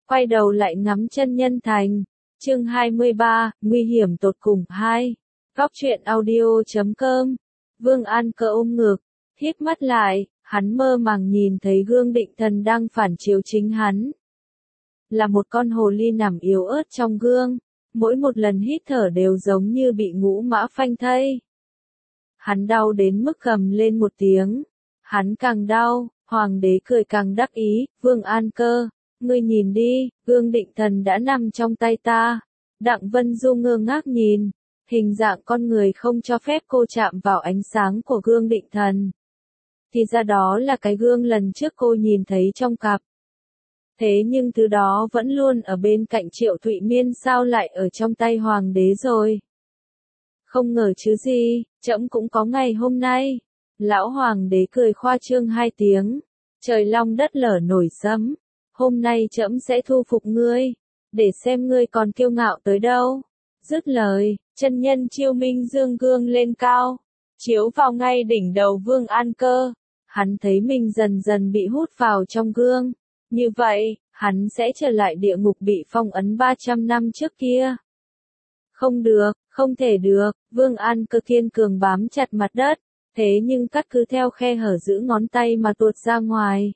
quay đầu lại ngắm chân nhân thành. Chương 23, nguy hiểm tột cùng 2. Góc truyện audio.com. Vương An Cơ ôm ngực, hít mắt lại, hắn mơ màng nhìn thấy gương định thần đang phản chiếu chính hắn. Là một con hồ ly nằm yếu ớt trong gương, mỗi một lần hít thở đều giống như bị ngũ mã phanh thây. Hắn đau đến mức gầm lên một tiếng, hắn càng đau, hoàng đế cười càng đắc ý, Vương An Cơ, ngươi nhìn đi, gương định thần đã nằm trong tay ta. Đặng Vân Du ngơ ngác nhìn, hình dạng con người không cho phép cô chạm vào ánh sáng của gương định thần. Thì ra đó là cái gương lần trước cô nhìn thấy trong cặp. Thế nhưng thứ đó vẫn luôn ở bên cạnh Triệu Thụy Miên, sao lại ở trong tay hoàng đế rồi? Không ngờ chứ gì, trẫm cũng có ngày hôm nay. Lão hoàng đế cười khoa trương hai tiếng, trời long đất lở nổi sấm. Hôm nay trẫm sẽ thu phục ngươi, để xem ngươi còn kiêu ngạo tới đâu. Dứt lời, chân nhân Chiêu Minh dương gương lên cao, chiếu vào ngay đỉnh đầu Vương An Cơ. Hắn thấy mình dần dần bị hút vào trong gương. Như vậy, hắn sẽ trở lại địa ngục bị phong ấn 300 năm trước kia. Không được, không thể được, Vương An Cơ kiên cường bám chặt mặt đất, thế nhưng cắt cứ theo khe hở giữa ngón tay mà tuột ra ngoài.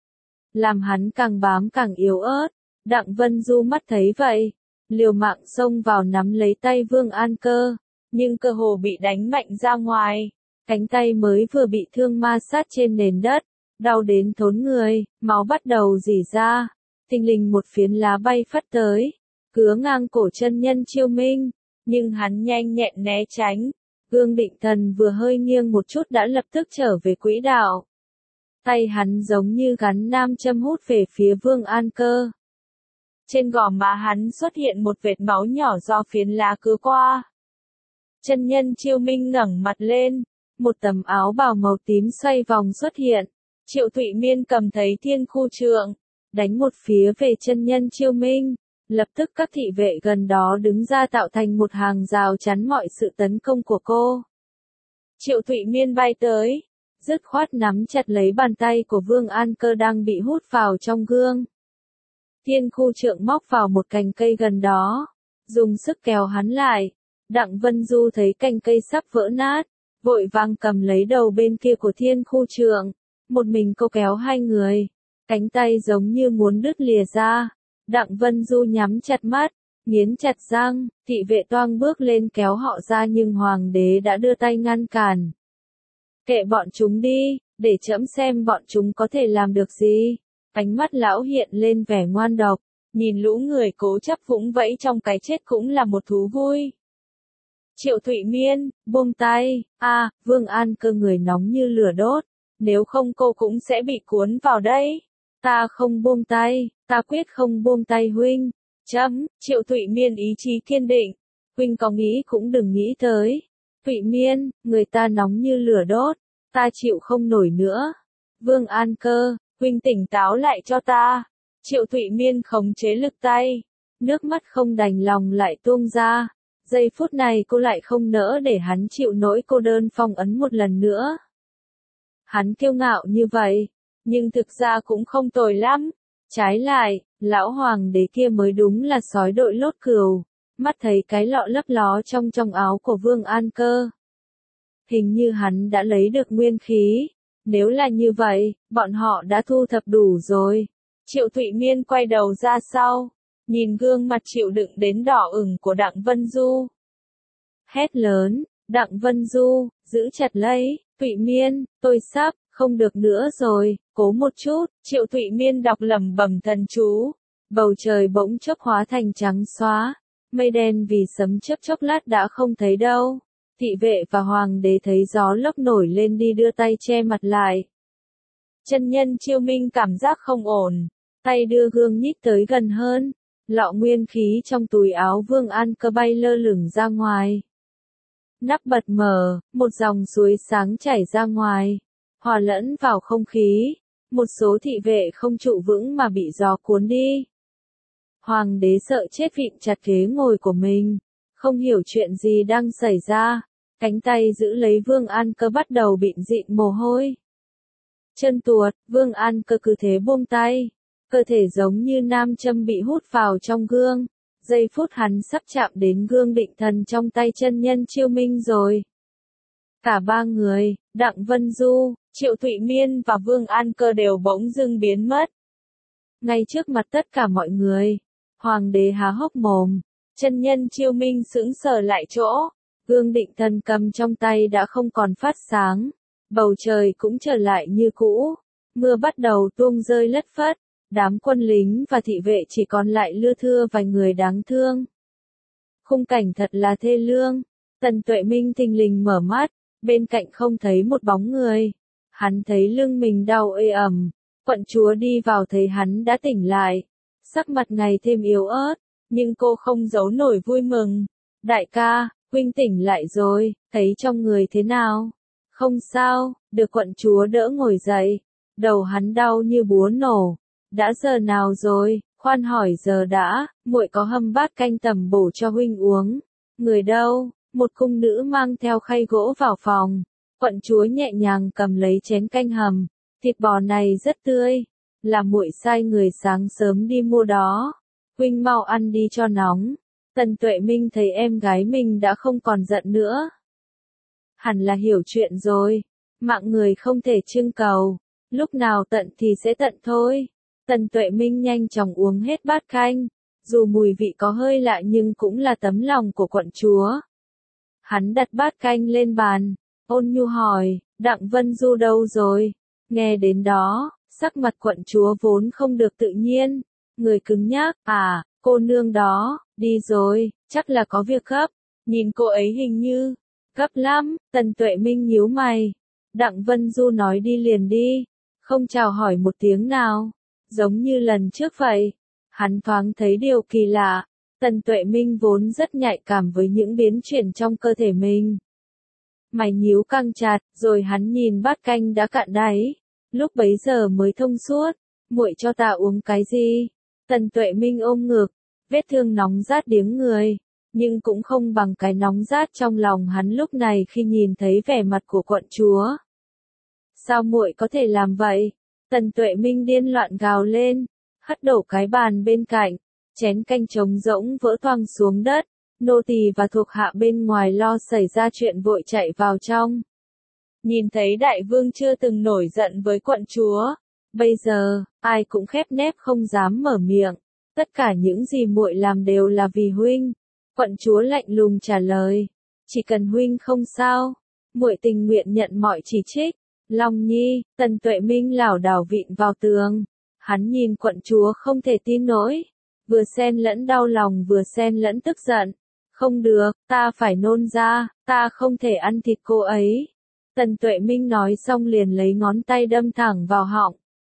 Làm hắn càng bám càng yếu ớt. Đặng Vân Du mắt thấy vậy, liều mạng xông vào nắm lấy tay Vương An Cơ, nhưng cơ hồ bị đánh mạnh ra ngoài. Cánh tay mới vừa bị thương ma sát trên nền đất, đau đến thốn người, máu bắt đầu rỉ ra. Thình lình một phiến lá bay phất tới, cứa ngang cổ chân nhân Chiêu Minh, nhưng hắn nhanh nhẹn né tránh. Gương định thần vừa hơi nghiêng một chút đã lập tức trở về quỹ đạo. Tay hắn giống như gắn nam châm hút về phía Vương An Cơ. Trên gò má hắn xuất hiện một vệt máu nhỏ do phiến lá cứa qua. Chân nhân Chiêu Minh ngẩng mặt lên, một tấm áo bào màu tím xoay vòng xuất hiện. Triệu Thụy Miên cầm thấy thiên khu trượng, đánh một phía về chân nhân Chiêu Minh. Lập tức các thị vệ gần đó đứng ra tạo thành một hàng rào chắn mọi sự tấn công của cô. Triệu Thụy Miên bay tới, dứt khoát nắm chặt lấy bàn tay của Vương An Cơ đang bị hút vào trong gương. Thiên khu trượng móc vào một cành cây gần đó, dùng sức kéo hắn lại. Đặng Vân Du thấy cành cây sắp vỡ nát, vội vàng cầm lấy đầu bên kia của thiên khu trượng, một mình cô kéo hai người, cánh tay giống như muốn đứt lìa ra. Đặng Vân Du nhắm chặt mắt, nghiến chặt răng, thị vệ toang bước lên kéo họ ra nhưng hoàng đế đã đưa tay ngăn cản. Kệ bọn chúng đi, để trẫm xem bọn chúng có thể làm được gì. Ánh mắt lão hiện lên vẻ ngoan độc, nhìn lũ người cố chấp vũng vẫy trong cái chết cũng là một thú vui. Triệu Thụy Miên, buông tay, Vương An Cơ người nóng như lửa đốt, nếu không cô cũng sẽ bị cuốn vào đây. Ta không buông tay, ta quyết không buông tay huynh. Triệu Thụy Miên ý chí kiên định, huynh có nghĩ cũng đừng nghĩ tới. Thụy Miên, người ta nóng như lửa đốt, ta chịu không nổi nữa. Vương An Cơ, huynh tỉnh táo lại cho ta. Triệu Thụy Miên khống chế lực tay, nước mắt không đành lòng lại tuôn ra. Giây phút này cô lại không nỡ để hắn chịu nỗi cô đơn phong ấn một lần nữa. Hắn kiêu ngạo như vậy, nhưng thực ra cũng không tồi lắm. Trái lại, lão hoàng đế kia mới đúng là sói đội lốt cừu. Mắt thấy cái lọ lấp ló trong áo của Vương An Cơ. Hình như hắn đã lấy được nguyên khí. Nếu là như vậy, bọn họ đã thu thập đủ rồi. Triệu Thụy Miên quay đầu ra sau, nhìn gương mặt chịu đựng đến đỏ ửng của Đặng Vân Du. Hét lớn, Đặng Vân Du, giữ chặt lấy, Thụy Miên, tôi sắp, không được nữa rồi, cố một chút. Triệu Thụy Miên đọc lẩm bẩm thần chú, bầu trời bỗng chốc hóa thành trắng xóa, mây đen vì sấm chớp chốc lát đã không thấy đâu. Thị vệ và hoàng đế thấy gió lốc nổi lên đi đưa tay che mặt lại. Chân nhân Chiêu Minh cảm giác không ổn, tay đưa gương nhích tới gần hơn, lọ nguyên khí trong túi áo Vương An Cơ bay lơ lửng ra ngoài. Nắp bật mở, một dòng suối sáng chảy ra ngoài, hòa lẫn vào không khí, một số thị vệ không trụ vững mà bị gió cuốn đi. Hoàng đế sợ chết vịn chặt ghế ngồi của mình, không hiểu chuyện gì đang xảy ra, cánh tay giữ lấy Vương An Cơ bắt đầu bịn dịn mồ hôi. Chân tuột, Vương An Cơ cứ thế buông tay, cơ thể giống như nam châm bị hút vào trong gương. Giây phút hắn sắp chạm đến gương định thần trong tay chân nhân Chiêu Minh rồi. Cả ba người, Đặng Vân Du, Triệu Thụy Miên và Vương An Cơ đều bỗng dưng biến mất. Ngay trước mặt tất cả mọi người, hoàng đế há hốc mồm, chân nhân Chiêu Minh sững sờ lại chỗ, gương định thần cầm trong tay đã không còn phát sáng, bầu trời cũng trở lại như cũ, mưa bắt đầu tuôn rơi lất phất, đám quân lính và thị vệ chỉ còn lại lưa thưa vài người đáng thương. Khung cảnh thật là thê lương, Tần Tuệ Minh thình lình mở mắt, bên cạnh không thấy một bóng người, hắn thấy lưng mình đau ê ẩm. Quận chúa đi vào thấy hắn đã tỉnh lại, sắc mặt ngày thêm yếu ớt, nhưng cô không giấu nổi vui mừng. Đại ca, huynh tỉnh lại rồi, thấy trong người thế nào? Không sao, được quận chúa đỡ ngồi dậy, đầu hắn đau như búa nổ. Đã giờ nào rồi, khoan hỏi giờ đã, muội có hâm bát canh tẩm bổ cho huynh uống. Người đâu? Một cung nữ mang theo khay gỗ vào phòng, quận chúa nhẹ nhàng cầm lấy chén canh hầm. Thịt bò này rất tươi, là muội sai người sáng sớm đi mua đó. Huynh mau ăn đi cho nóng. Tần Tuệ Minh thấy em gái mình đã không còn giận nữa. Hẳn là hiểu chuyện rồi, mạng người không thể trưng cầu, lúc nào tận thì sẽ tận thôi. Tần Tuệ Minh nhanh chóng uống hết bát canh, dù mùi vị có hơi lạ nhưng cũng là tấm lòng của quận chúa. Hắn đặt bát canh lên bàn, ôn nhu hỏi, Đặng Vân Du đâu rồi? Nghe đến đó, sắc mặt quận chúa vốn không được tự nhiên, người cứng nhắc, cô nương đó, đi rồi, chắc là có việc gấp, nhìn cô ấy hình như, gấp lắm. Tần Tuệ Minh nhíu mày, Đặng Vân Du nói đi liền đi, không chào hỏi một tiếng nào, giống như lần trước vậy. Hắn thoáng thấy điều kỳ lạ, Tần Tuệ Minh vốn rất nhạy cảm với những biến chuyển trong cơ thể mình. Mày nhíu căng chặt, rồi hắn nhìn bát canh đã cạn đáy. Lúc bấy giờ mới thông suốt, muội cho ta uống cái gì? Tần Tuệ Minh ôm ngực, vết thương nóng rát điếng người, nhưng cũng không bằng cái nóng rát trong lòng hắn lúc này khi nhìn thấy vẻ mặt của quận chúa. Sao muội có thể làm vậy? Tần Tuệ Minh điên loạn gào lên, hất đổ cái bàn bên cạnh, chén canh trống rỗng vỡ toang xuống đất, nô tỳ và thuộc hạ bên ngoài lo xảy ra chuyện vội chạy vào trong. Nhìn thấy đại vương chưa từng nổi giận với quận chúa, bây giờ, ai cũng khép nép không dám mở miệng, tất cả những gì muội làm đều là vì huynh. Quận chúa lạnh lùng trả lời, chỉ cần huynh không sao, muội tình nguyện nhận mọi chỉ trích. Long Nhi, Tần Tuệ Minh lảo đảo vịn vào tường, hắn nhìn quận chúa không thể tin nổi, vừa xen lẫn đau lòng vừa xen lẫn tức giận. Không được, ta phải nôn ra, ta không thể ăn thịt cô ấy. Tần Tuệ Minh nói xong liền lấy ngón tay đâm thẳng vào họng.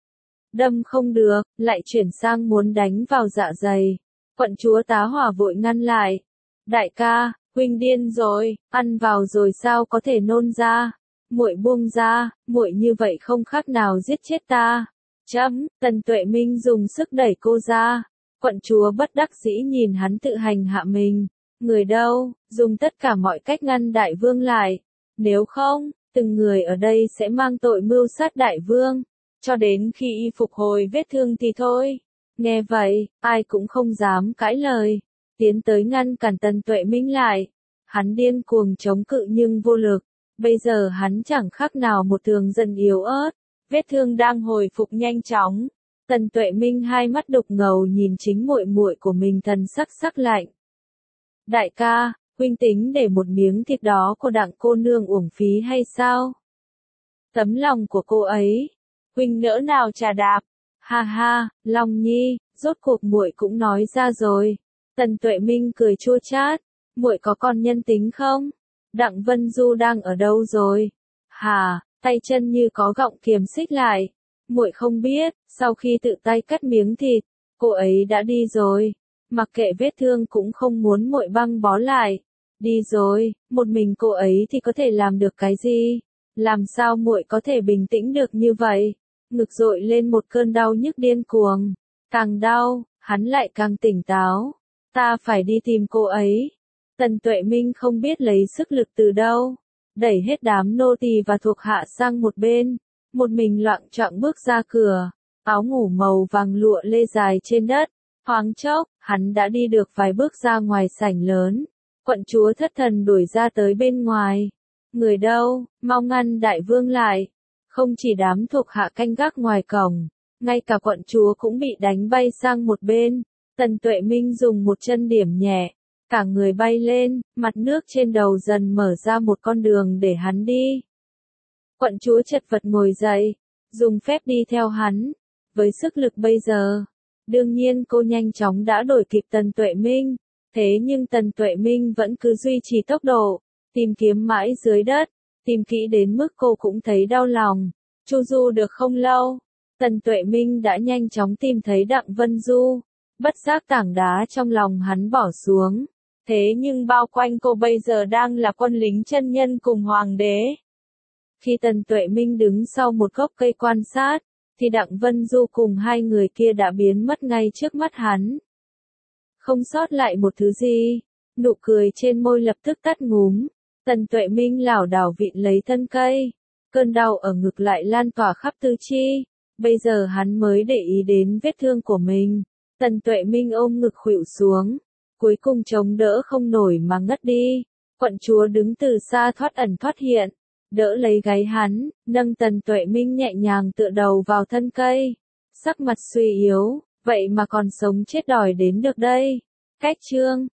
Đâm không được, lại chuyển sang muốn đánh vào dạ dày. Quận chúa tá hỏa vội ngăn lại. Đại ca, huynh điên rồi, ăn vào rồi sao có thể nôn ra? Muội buông ra, muội như vậy không khác nào giết chết ta. Tần Tuệ Minh dùng sức đẩy cô ra. Quận chúa bất đắc dĩ nhìn hắn tự hành hạ mình. Người đâu, dùng tất cả mọi cách ngăn đại vương lại. Nếu không, từng người ở đây sẽ mang tội mưu sát đại vương. Cho đến khi y phục hồi vết thương thì thôi. Nghe vậy, ai cũng không dám cãi lời. Tiến tới ngăn cản Tần Tuệ Minh lại. Hắn điên cuồng chống cự nhưng vô lực. Bây giờ hắn chẳng khác nào một thường dân yếu ớt. Vết thương đang hồi phục nhanh chóng. Tần Tuệ Minh hai mắt đục ngầu nhìn chính muội muội của mình, thần sắc sắc lạnh. Đại ca, huynh tính để một miếng thịt đó của Đặng cô nương uổng phí hay sao? Tấm lòng của cô ấy, huynh nỡ nào trả đạp? Ha ha, Long Nhi, rốt cuộc muội cũng nói ra rồi. Tần Tuệ Minh cười chua chát, muội có còn nhân tính không? Đặng Vân Du đang ở đâu rồi? Hà, tay chân như có gọng kiềm xích lại. Muội không biết, sau khi tự tay cắt miếng thịt, cô ấy đã đi rồi. Mặc kệ vết thương cũng không muốn muội băng bó lại. Đi rồi, một mình cô ấy thì có thể làm được cái gì? Làm sao muội có thể bình tĩnh được như vậy? Ngực dội lên một cơn đau nhức điên cuồng. Càng đau, hắn lại càng tỉnh táo. Ta phải đi tìm cô ấy. Tần Tuệ Minh không biết lấy sức lực từ đâu. Đẩy hết đám nô tỳ và thuộc hạ sang một bên. Một mình loạng choạng bước ra cửa. áo ngủ màu vàng lụa lê dài trên đất. Thoáng chốc, hắn đã đi được vài bước ra ngoài sảnh lớn. Quận chúa thất thần đuổi ra tới bên ngoài. Người đâu, mau ngăn đại vương lại. Không chỉ đám thuộc hạ canh gác ngoài cổng, ngay cả quận chúa cũng bị đánh bay sang một bên. Tần Tuệ Minh dùng một chân điểm nhẹ, cả người bay lên, mặt nước trên đầu dần mở ra một con đường để hắn đi. Quận chúa chật vật ngồi dậy, dùng phép đi theo hắn. Với sức lực bây giờ, đương nhiên cô nhanh chóng đã đuổi kịp Tần Tuệ Minh. Thế nhưng Tần Tuệ Minh vẫn cứ duy trì tốc độ, tìm kiếm mãi dưới đất, tìm kỹ đến mức cô cũng thấy đau lòng. Chu Du được không lâu, Tần Tuệ Minh đã nhanh chóng tìm thấy Đặng Vân Du. Bất giác tảng đá trong lòng hắn bỏ xuống. Thế nhưng bao quanh cô bây giờ đang là quân lính chân nhân cùng hoàng đế. Khi Tần Tuệ Minh đứng sau một gốc cây quan sát, thì Đặng Vân Du cùng hai người kia đã biến mất ngay trước mắt hắn. Không sót lại một thứ gì, nụ cười trên môi lập tức tắt ngúm. Tần Tuệ Minh lảo đảo vịn lấy thân cây, cơn đau ở ngực lại lan tỏa khắp tứ chi. Bây giờ hắn mới để ý đến vết thương của mình. Tần Tuệ Minh ôm ngực khuỵu xuống, cuối cùng chống đỡ không nổi mà ngất đi. Quận chúa đứng từ xa thoát ẩn thoát hiện, đỡ lấy gáy hắn, nâng Tần Tuệ Minh nhẹ nhàng tựa đầu vào thân cây. Sắc mặt suy yếu, vậy mà còn sống chết đòi đến được đây. Cách chương